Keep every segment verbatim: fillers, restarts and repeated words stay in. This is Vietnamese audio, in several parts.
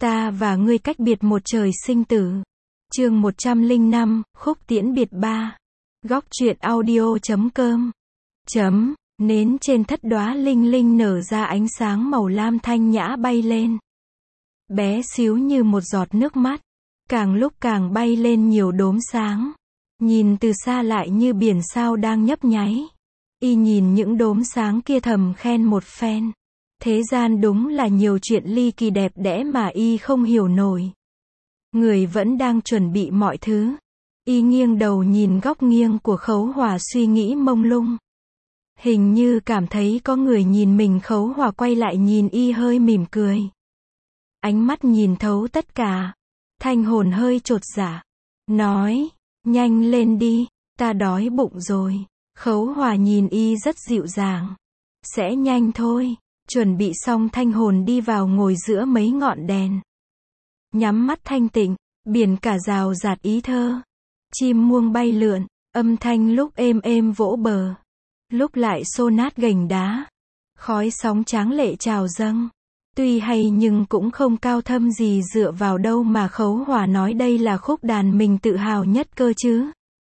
Ta và ngươi cách biệt một trời sinh tử. Chương một trăm lẻ năm, khúc tiễn biệt ba. Góc truyện audio chấm com. Chấm, nến trên thất đóa linh linh nở ra ánh sáng màu lam thanh nhã bay lên. Bé xíu như một giọt nước mắt, càng lúc càng bay lên nhiều đốm sáng. Nhìn từ xa lại như biển sao đang nhấp nháy. Y nhìn những đốm sáng kia thầm khen một phen. Thế gian đúng là nhiều chuyện ly kỳ đẹp đẽ mà y không hiểu nổi. Người vẫn đang chuẩn bị mọi thứ. Y nghiêng đầu nhìn góc nghiêng của Khấu Hòa suy nghĩ mông lung. Hình như cảm thấy có người nhìn mình. Khấu Hòa quay lại nhìn y hơi mỉm cười. Ánh mắt nhìn thấu tất cả. Thanh Hồn hơi chột dạ. Nói, nhanh lên đi, ta đói bụng rồi. Khấu Hòa nhìn y rất dịu dàng. Sẽ nhanh thôi. Chuẩn bị xong Thanh Hồn đi vào ngồi giữa mấy ngọn đèn. Nhắm mắt thanh tịnh, biển cả rào rạt ý thơ. Chim muông bay lượn, âm thanh lúc êm êm vỗ bờ. Lúc lại xô nát gành đá. Khói sóng tráng lệ trào dâng. Tuy hay nhưng cũng không cao thâm gì dựa vào đâu mà Khấu Hòa nói đây là khúc đàn mình tự hào nhất cơ chứ.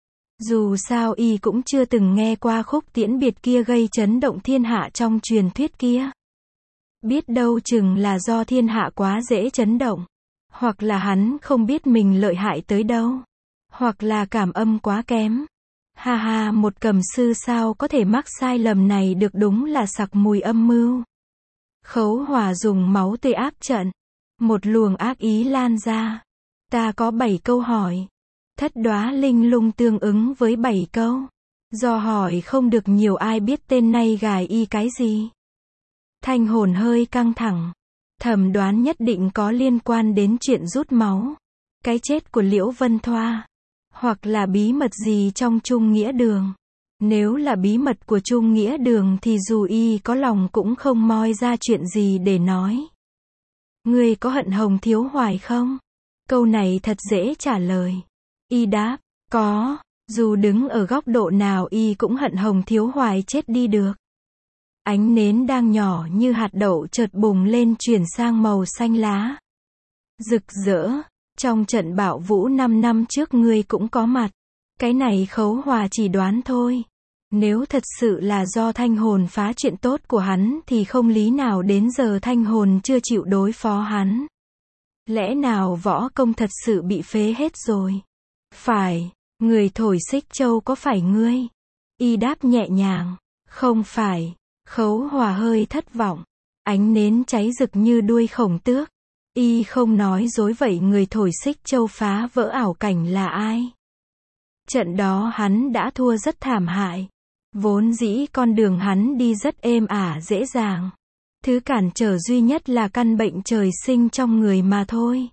Dù sao y cũng chưa từng nghe qua khúc tiễn biệt kia gây chấn động thiên hạ trong truyền thuyết kia. Biết đâu chừng là do thiên hạ quá dễ chấn động. Hoặc là hắn không biết mình lợi hại tới đâu. Hoặc là cảm âm quá kém. Ha ha, một cầm sư sao có thể mắc sai lầm này được, đúng là sặc mùi âm mưu. Khấu Hòa dùng máu tươi áp trận. Một luồng ác ý lan ra. Ta có bảy câu hỏi. Thất đóa linh lung tương ứng với bảy câu. Do hỏi không được nhiều ai biết tên này gài y cái gì. Thanh Hồn hơi căng thẳng. Thầm đoán nhất định có liên quan đến chuyện rút máu. Cái chết của Liễu Vân Thoa. Hoặc là bí mật gì trong Trung Nghĩa Đường. Nếu là bí mật của Trung Nghĩa Đường thì dù y có lòng cũng không moi ra chuyện gì để nói. Ngươi có hận Hồng Thiếu Hoài không? Câu này thật dễ trả lời. Y đáp, có, dù đứng ở góc độ nào y cũng hận Hồng Thiếu Hoài chết đi được. Ánh nến đang nhỏ như hạt đậu chợt bùng lên chuyển sang màu xanh lá. Rực rỡ, trong trận bạo vũ năm năm trước ngươi cũng có mặt. Cái này Khấu Hòa chỉ đoán thôi. Nếu thật sự là do Thanh Hồn phá chuyện tốt của hắn thì không lý nào đến giờ Thanh Hồn chưa chịu đối phó hắn. Lẽ nào võ công thật sự bị phế hết rồi? Phải, người thổi xích châu có phải ngươi? Y đáp nhẹ nhàng, không phải. Khấu Hòa hơi thất vọng. Ánh nến cháy rực như đuôi khổng tước. Y không nói dối, vậy người thổi xích châu phá vỡ ảo cảnh là ai? Trận đó hắn đã thua rất thảm hại. Vốn dĩ con đường hắn đi rất êm ả dễ dàng. Thứ cản trở duy nhất là căn bệnh trời sinh trong người mà thôi.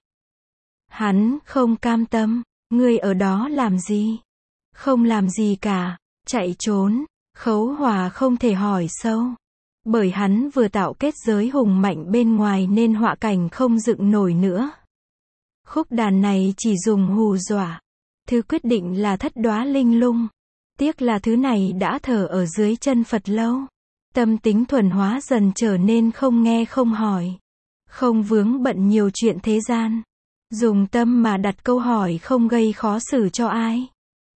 Hắn không cam tâm. Ngươi ở đó làm gì? Không làm gì cả. Chạy trốn. Khấu Hòa không thể hỏi sâu. Bởi hắn vừa tạo kết giới hùng mạnh bên ngoài nên họa cảnh không dựng nổi nữa. Khúc đàn này chỉ dùng hù dọa. Thứ quyết định là thất đóa linh lung. Tiếc là thứ này đã thở ở dưới chân Phật lâu. Tâm tính thuần hóa dần trở nên không nghe không hỏi. Không vướng bận nhiều chuyện thế gian. Dùng tâm mà đặt câu hỏi không gây khó xử cho ai.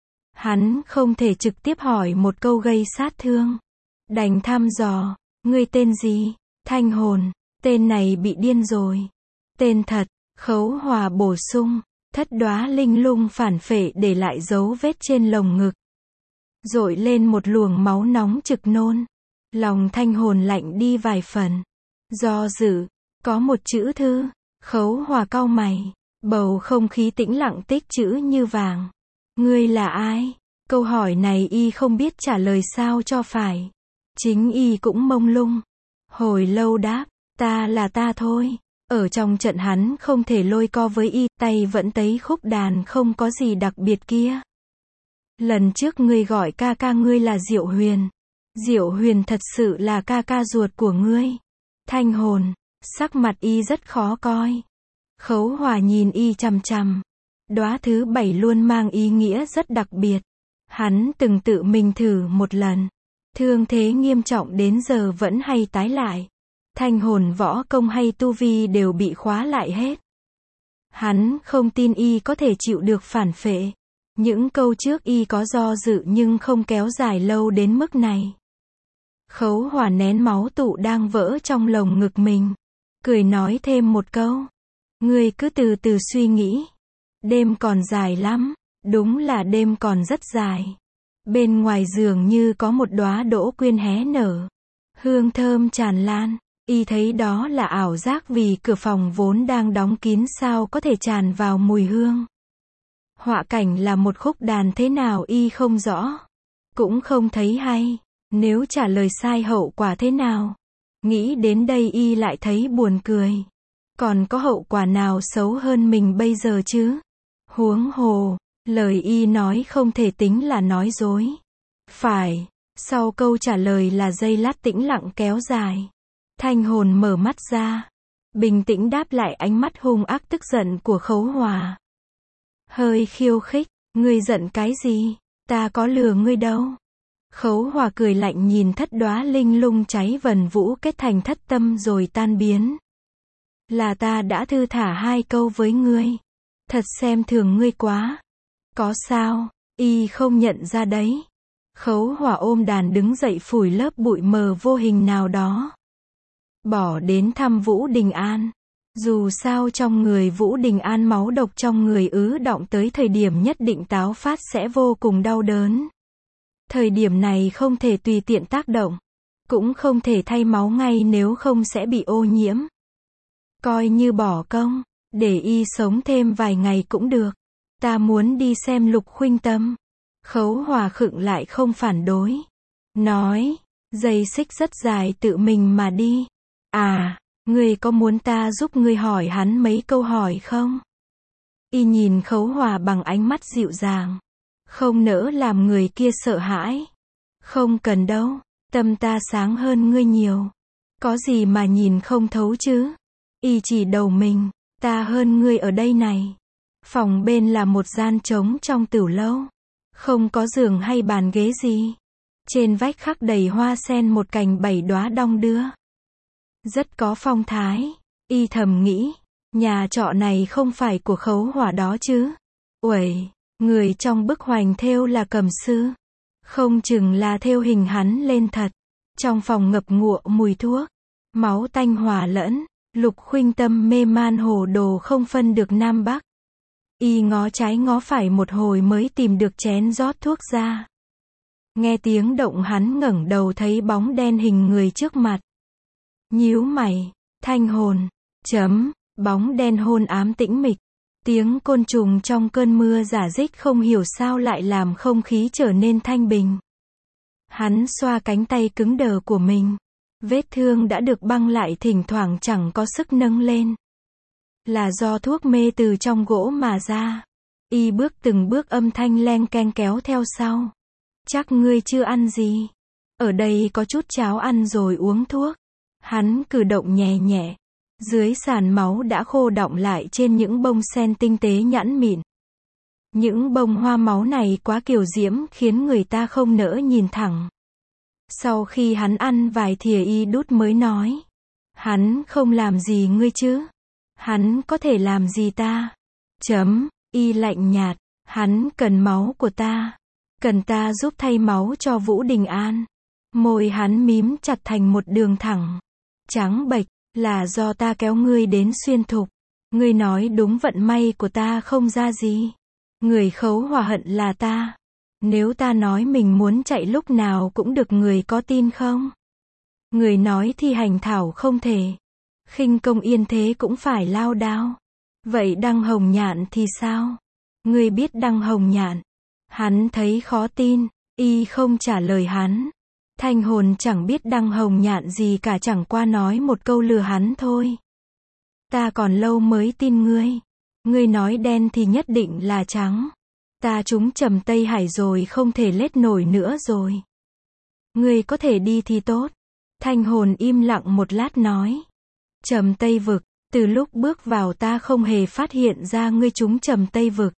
Hắn không thể trực tiếp hỏi một câu gây sát thương. Đành thăm dò, ngươi tên gì? Thanh Hồn. Tên này bị điên rồi. Tên thật. Khấu Hòa bổ sung. Thất đóa linh lung phản phệ để lại dấu vết trên lồng ngực. Dội lên một luồng máu nóng trực nôn. Lòng Thanh Hồn lạnh đi vài phần. Do dự, có một chữ thư. Khấu Hòa cau mày. Bầu không khí tĩnh lặng tích chữ như vàng. Ngươi là ai? Câu hỏi này y không biết trả lời sao cho phải. Chính y cũng mông lung. Hồi lâu đáp, ta là ta thôi. Ở trong trận hắn không thể lôi co với y, tay vẫn tấy khúc đàn không có gì đặc biệt kia. Lần trước ngươi gọi ca ca ngươi là Diệu Huyền. Diệu Huyền thật sự là ca ca ruột của ngươi. Thanh Hồn, sắc mặt y rất khó coi. Khấu Hòa nhìn y chằm chằm. Đóa thứ bảy luôn mang ý nghĩa rất đặc biệt. Hắn từng tự mình thử một lần. Thương thế nghiêm trọng đến giờ vẫn hay tái lại. Thanh Hồn võ công hay tu vi đều bị khóa lại hết. Hắn không tin y có thể chịu được phản phệ. Những câu trước y có do dự nhưng không kéo dài lâu đến mức này. Khấu Hòa nén máu tụ đang vỡ trong lồng ngực mình. Cười nói thêm một câu. Ngươi cứ từ từ suy nghĩ. Đêm còn dài lắm. Đúng là đêm còn rất dài. Bên ngoài giường như có một đóa đỗ quyên hé nở. Hương thơm tràn lan. Y thấy đó là ảo giác vì cửa phòng vốn đang đóng kín sao có thể tràn vào mùi hương. Họa cảnh là một khúc đàn thế nào y không rõ. Cũng không thấy hay. Nếu trả lời sai hậu quả thế nào. Nghĩ đến đây y lại thấy buồn cười. Còn có hậu quả nào xấu hơn mình bây giờ chứ? Huống hồ, lời y nói không thể tính là nói dối. Phải. Sau câu trả lời là giây lát tĩnh lặng kéo dài. Thanh Hồn mở mắt ra. Bình tĩnh đáp lại ánh mắt hung ác tức giận của Khấu Hòa. Hơi khiêu khích, ngươi giận cái gì? Ta có lừa ngươi đâu. Khấu Hòa cười lạnh nhìn thất đóa linh lung cháy vần vũ kết thành thất tâm rồi tan biến. Là ta đã thư thả hai câu với ngươi. Thật xem thường ngươi quá. Có sao, y không nhận ra đấy. Khấu Hòa ôm đàn đứng dậy phủi lớp bụi mờ vô hình nào đó. Bỏ đến thăm Vũ Đình An. Dù sao trong người Vũ Đình An máu độc trong người ứ đọng tới thời điểm nhất định táo phát sẽ vô cùng đau đớn. Thời điểm này không thể tùy tiện tác động. Cũng không thể thay máu ngay nếu không sẽ bị ô nhiễm. Coi như bỏ công. Để y sống thêm vài ngày cũng được. Ta muốn đi xem Lục Khuynh Tâm. Khấu Hòa khựng lại không phản đối. Nói. Dây xích rất dài tự mình mà đi. À, ngươi có muốn ta giúp ngươi hỏi hắn mấy câu hỏi không? Y nhìn Khấu Hòa bằng ánh mắt dịu dàng. Không nỡ làm người kia sợ hãi. Không cần đâu. Tâm ta sáng hơn ngươi nhiều. Có gì mà nhìn không thấu chứ? Y chỉ đầu mình. Ta hơn ngươi ở đây này. Phòng bên là một gian trống trong tửu lâu. Không có giường hay bàn ghế gì. Trên vách khắc đầy hoa sen một cành bảy đóa đong đưa. Rất có phong thái. Y thầm nghĩ. Nhà trọ này không phải của Khấu Hòa đó chứ. Uầy, người trong bức hoành thêu là Cầm Sư. Không chừng là thêu hình hắn lên thật. Trong phòng ngập ngụa mùi thuốc. Máu tanh hòa lẫn. Lục Khuynh Tâm mê man hồ đồ không phân được Nam Bắc. Y ngó trái ngó phải một hồi mới tìm được chén rót thuốc ra. Nghe tiếng động hắn ngẩng đầu thấy bóng đen hình người trước mặt. Nhíu mày. Thanh Hồn. Chấm. Bóng đen hôn ám tĩnh mịch. Tiếng côn trùng trong cơn mưa rả rích không hiểu sao lại làm không khí trở nên thanh bình. Hắn xoa cánh tay cứng đờ của mình. Vết thương đã được băng lại thỉnh thoảng chẳng có sức nâng lên. Là do thuốc mê từ trong gỗ mà ra. Y bước từng bước âm thanh len keng kéo theo sau. Chắc ngươi chưa ăn gì. Ở đây có chút cháo ăn rồi uống thuốc. Hắn cử động nhẹ nhẹ. Dưới sàn máu đã khô đọng lại trên những bông sen tinh tế nhẵn mịn. Những bông hoa máu này quá kiều diễm khiến người ta không nỡ nhìn thẳng. Sau khi hắn ăn vài thìa y đút mới nói. Hắn không làm gì ngươi chứ. Hắn có thể làm gì ta? Chấm. Y lạnh nhạt. Hắn cần máu của ta. Cần ta giúp thay máu cho Vũ Đình An. Môi hắn mím chặt thành một đường thẳng. Trắng bệch. Là do ta kéo ngươi đến xuyên thục. Ngươi nói đúng vận may của ta không ra gì. Người Khấu Hòa hận là ta. Nếu ta nói mình muốn chạy lúc nào cũng được người có tin không? Người nói thi hành thảo không thể. Khinh công yên thế cũng phải lao đao. Vậy Đăng Hồng Nhạn thì sao? Ngươi biết Đăng Hồng Nhạn? Hắn thấy khó tin. Y không trả lời hắn. Thanh Hồn chẳng biết Đăng Hồng Nhạn gì cả, chẳng qua nói một câu lừa hắn thôi. Ta còn lâu mới tin ngươi. Ngươi nói đen thì nhất định là trắng. Ta trúng Trầm Tây Hải rồi không thể lết nổi nữa rồi. Ngươi có thể đi thì tốt. Thanh Hồn im lặng một lát nói. Trầm Tây Vực, từ lúc bước vào ta không hề phát hiện ra ngươi trúng Trầm Tây Vực.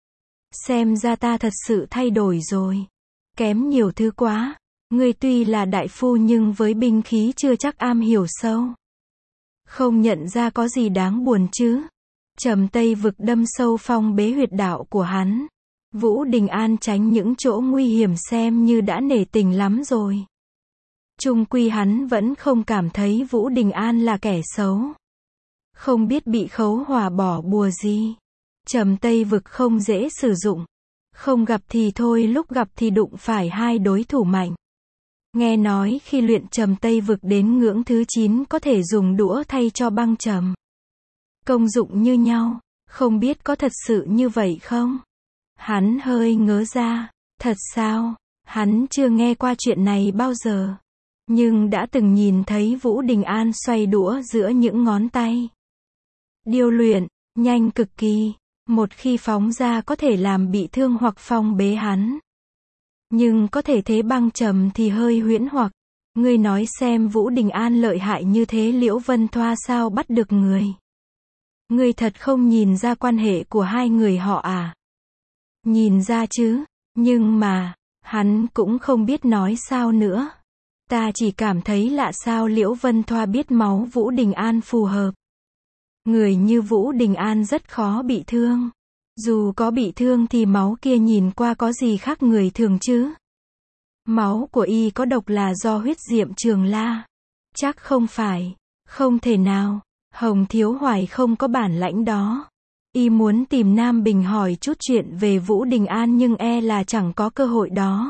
Xem ra ta thật sự thay đổi rồi. Kém nhiều thứ quá. Ngươi tuy là đại phu nhưng với binh khí chưa chắc am hiểu sâu. Không nhận ra có gì đáng buồn chứ. Trầm Tây Vực đâm sâu phong bế huyệt đạo của hắn. Vũ Đình An tránh những chỗ nguy hiểm xem như đã nể tình lắm rồi. Chung quy hắn vẫn không cảm thấy Vũ Đình An là kẻ xấu. Không biết bị Khấu Hòa bỏ bùa gì. Trầm Tây Vực không dễ sử dụng. Không gặp thì thôi, lúc gặp thì đụng phải hai đối thủ mạnh. Nghe nói khi luyện Trầm Tây Vực đến ngưỡng thứ chín có thể dùng đũa thay cho băng trầm. Công dụng như nhau, không biết có thật sự như vậy không? Hắn hơi ngớ ra, thật sao? Hắn chưa nghe qua chuyện này bao giờ. Nhưng đã từng nhìn thấy Vũ Đình An xoay đũa giữa những ngón tay. Điêu luyện, nhanh cực kỳ. Một khi phóng ra có thể làm bị thương hoặc phong bế hắn. Nhưng có thể thế băng trầm thì hơi huyễn hoặc. Ngươi nói xem Vũ Đình An lợi hại như thế, Liễu Vân Thoa sao bắt được người? Ngươi thật không nhìn ra quan hệ của hai người họ à? Nhìn ra chứ, nhưng mà, hắn cũng không biết nói sao nữa. Ta chỉ cảm thấy lạ sao Liễu Vân Thoa biết máu Vũ Đình An phù hợp. Người như Vũ Đình An rất khó bị thương. Dù có bị thương thì máu kia nhìn qua có gì khác người thường chứ? Máu của y có độc là do huyết diệm Trường La. Chắc không phải. Không thể nào. Hồng Thiếu Hoài không có bản lãnh đó. Y muốn tìm Nam Bình hỏi chút chuyện về Vũ Đình An nhưng e là chẳng có cơ hội đó.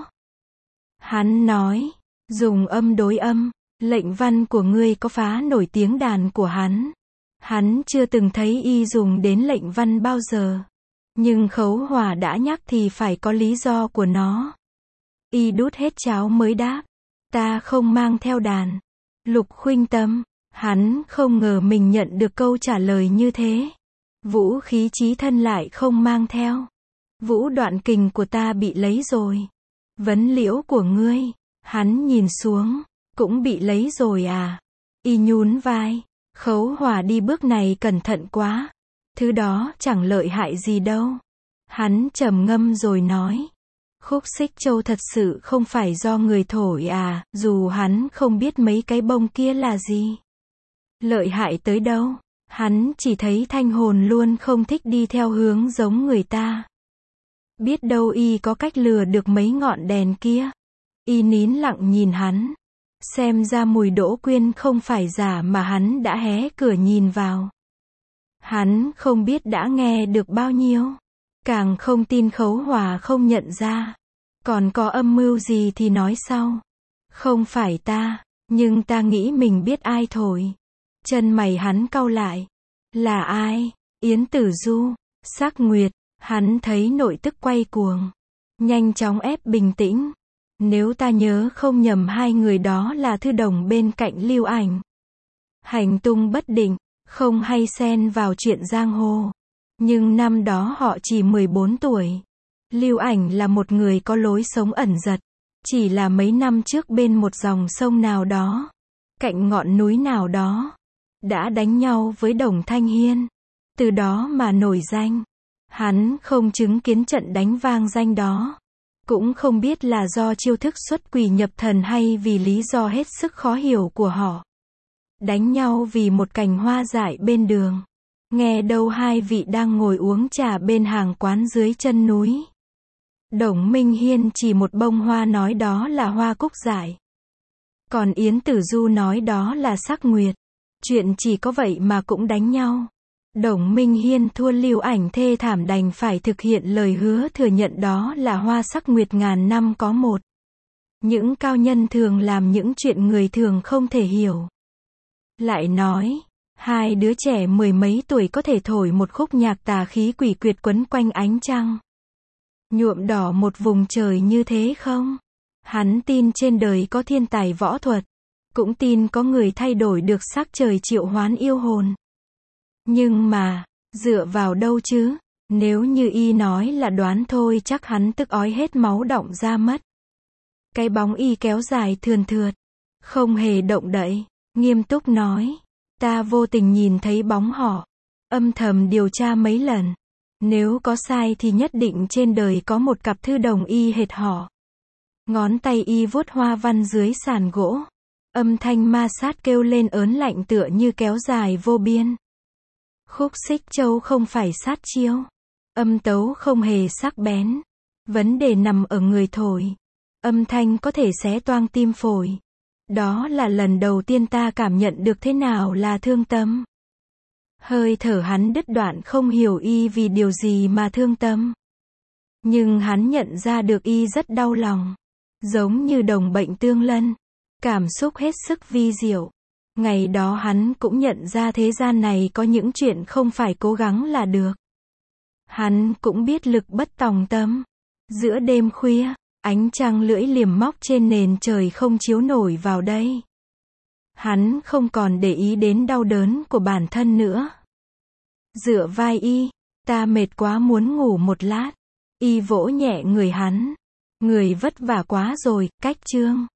Hắn nói, dùng âm đối âm, lệnh văn của ngươi có phá nổi tiếng đàn của hắn. Hắn chưa từng thấy y dùng đến lệnh văn bao giờ. Nhưng Khấu Hòa đã nhắc thì phải có lý do của nó. Y đút hết cháo mới đáp. Ta không mang theo đàn. Lục Khuynh Tâm, hắn không ngờ mình nhận được câu trả lời như thế. Vũ khí chí thân lại không mang theo. Vũ đoạn kình của ta bị lấy rồi. Vấn liễu của ngươi, hắn nhìn xuống, cũng bị lấy rồi à? Y nhún vai. Khấu Hòa đi bước này cẩn thận quá. Thứ đó chẳng lợi hại gì đâu. Hắn trầm ngâm rồi nói. Khúc xích châu thật sự không phải do người thổi à, dù hắn không biết mấy cái bông kia là gì. Lợi hại tới đâu. Hắn chỉ thấy Thanh Hồn luôn không thích đi theo hướng giống người ta. Biết đâu y có cách lừa được mấy ngọn đèn kia. Y nín lặng nhìn hắn. Xem ra Mùi Đỗ Quyên không phải giả mà hắn đã hé cửa nhìn vào. Hắn không biết đã nghe được bao nhiêu. Càng không tin Khấu Hòa không nhận ra. Còn có âm mưu gì thì nói sau. Không phải ta, nhưng ta nghĩ mình biết ai thổi. Chân mày hắn cau lại. Là ai? Yến Tử Du, Sắc Nguyệt. Hắn thấy nội tức quay cuồng. Nhanh chóng ép bình tĩnh. Nếu ta nhớ không nhầm hai người đó là thư đồng bên cạnh Lưu Ảnh. Hành tung bất định, không hay xen vào chuyện giang hồ. Nhưng năm đó họ chỉ mười bốn tuổi. Lưu Ảnh là một người có lối sống ẩn dật. Chỉ là mấy năm trước bên một dòng sông nào đó, cạnh ngọn núi nào đó, đã đánh nhau với Đồng Thanh Hiên. Từ đó mà nổi danh. Hắn không chứng kiến trận đánh vang danh đó. Cũng không biết là do chiêu thức xuất quỷ nhập thần hay vì lý do hết sức khó hiểu của họ. Đánh nhau vì một cành hoa dại bên đường. Nghe đâu hai vị đang ngồi uống trà bên hàng quán dưới chân núi. Đồng Minh Hiên chỉ một bông hoa nói đó là hoa cúc dại. Còn Yến Tử Du nói đó là Sắc Nguyệt. Chuyện chỉ có vậy mà cũng đánh nhau. Đồng Minh Hiên thua Lưu Ảnh thê thảm đành phải thực hiện lời hứa thừa nhận đó là hoa Sắc Nguyệt ngàn năm có một. Những cao nhân thường làm những chuyện người thường không thể hiểu. Lại nói, hai đứa trẻ mười mấy tuổi có thể thổi một khúc nhạc tà khí quỷ quyệt quấn quanh ánh trăng, nhuộm đỏ một vùng trời như thế không? Hắn tin trên đời có thiên tài võ thuật, cũng tin có người thay đổi được sắc trời triệu hoán yêu hồn. Nhưng mà, dựa vào đâu chứ? Nếu như y nói là đoán thôi chắc hắn tức ói hết máu đọng ra mất. Cái bóng y kéo dài thườn thượt, không hề động đậy, nghiêm túc nói. Ta vô tình nhìn thấy bóng họ, âm thầm điều tra mấy lần. Nếu có sai thì nhất định trên đời có một cặp thư đồng y hệt họ. Ngón tay y vuốt hoa văn dưới sàn gỗ. Âm thanh ma sát kêu lên ớn lạnh tựa như kéo dài vô biên. Khúc xích châu không phải sát chiêu. Âm tấu không hề sắc bén. Vấn đề nằm ở người thổi. Âm thanh có thể xé toang tim phổi. Đó là lần đầu tiên ta cảm nhận được thế nào là thương tâm. Hơi thở hắn đứt đoạn, không hiểu y vì điều gì mà thương tâm. Nhưng hắn nhận ra được y rất đau lòng. Giống như đồng bệnh tương lân. Cảm xúc hết sức vi diệu. Ngày đó hắn cũng nhận ra thế gian này có những chuyện không phải cố gắng là được. Hắn cũng biết lực bất tòng tâm. Giữa đêm khuya, ánh trăng lưỡi liềm móc trên nền trời không chiếu nổi vào đây. Hắn không còn để ý đến đau đớn của bản thân nữa. Dựa vai y, ta mệt quá muốn ngủ một lát. Y vỗ nhẹ người hắn. Người vất vả quá rồi, cách chương.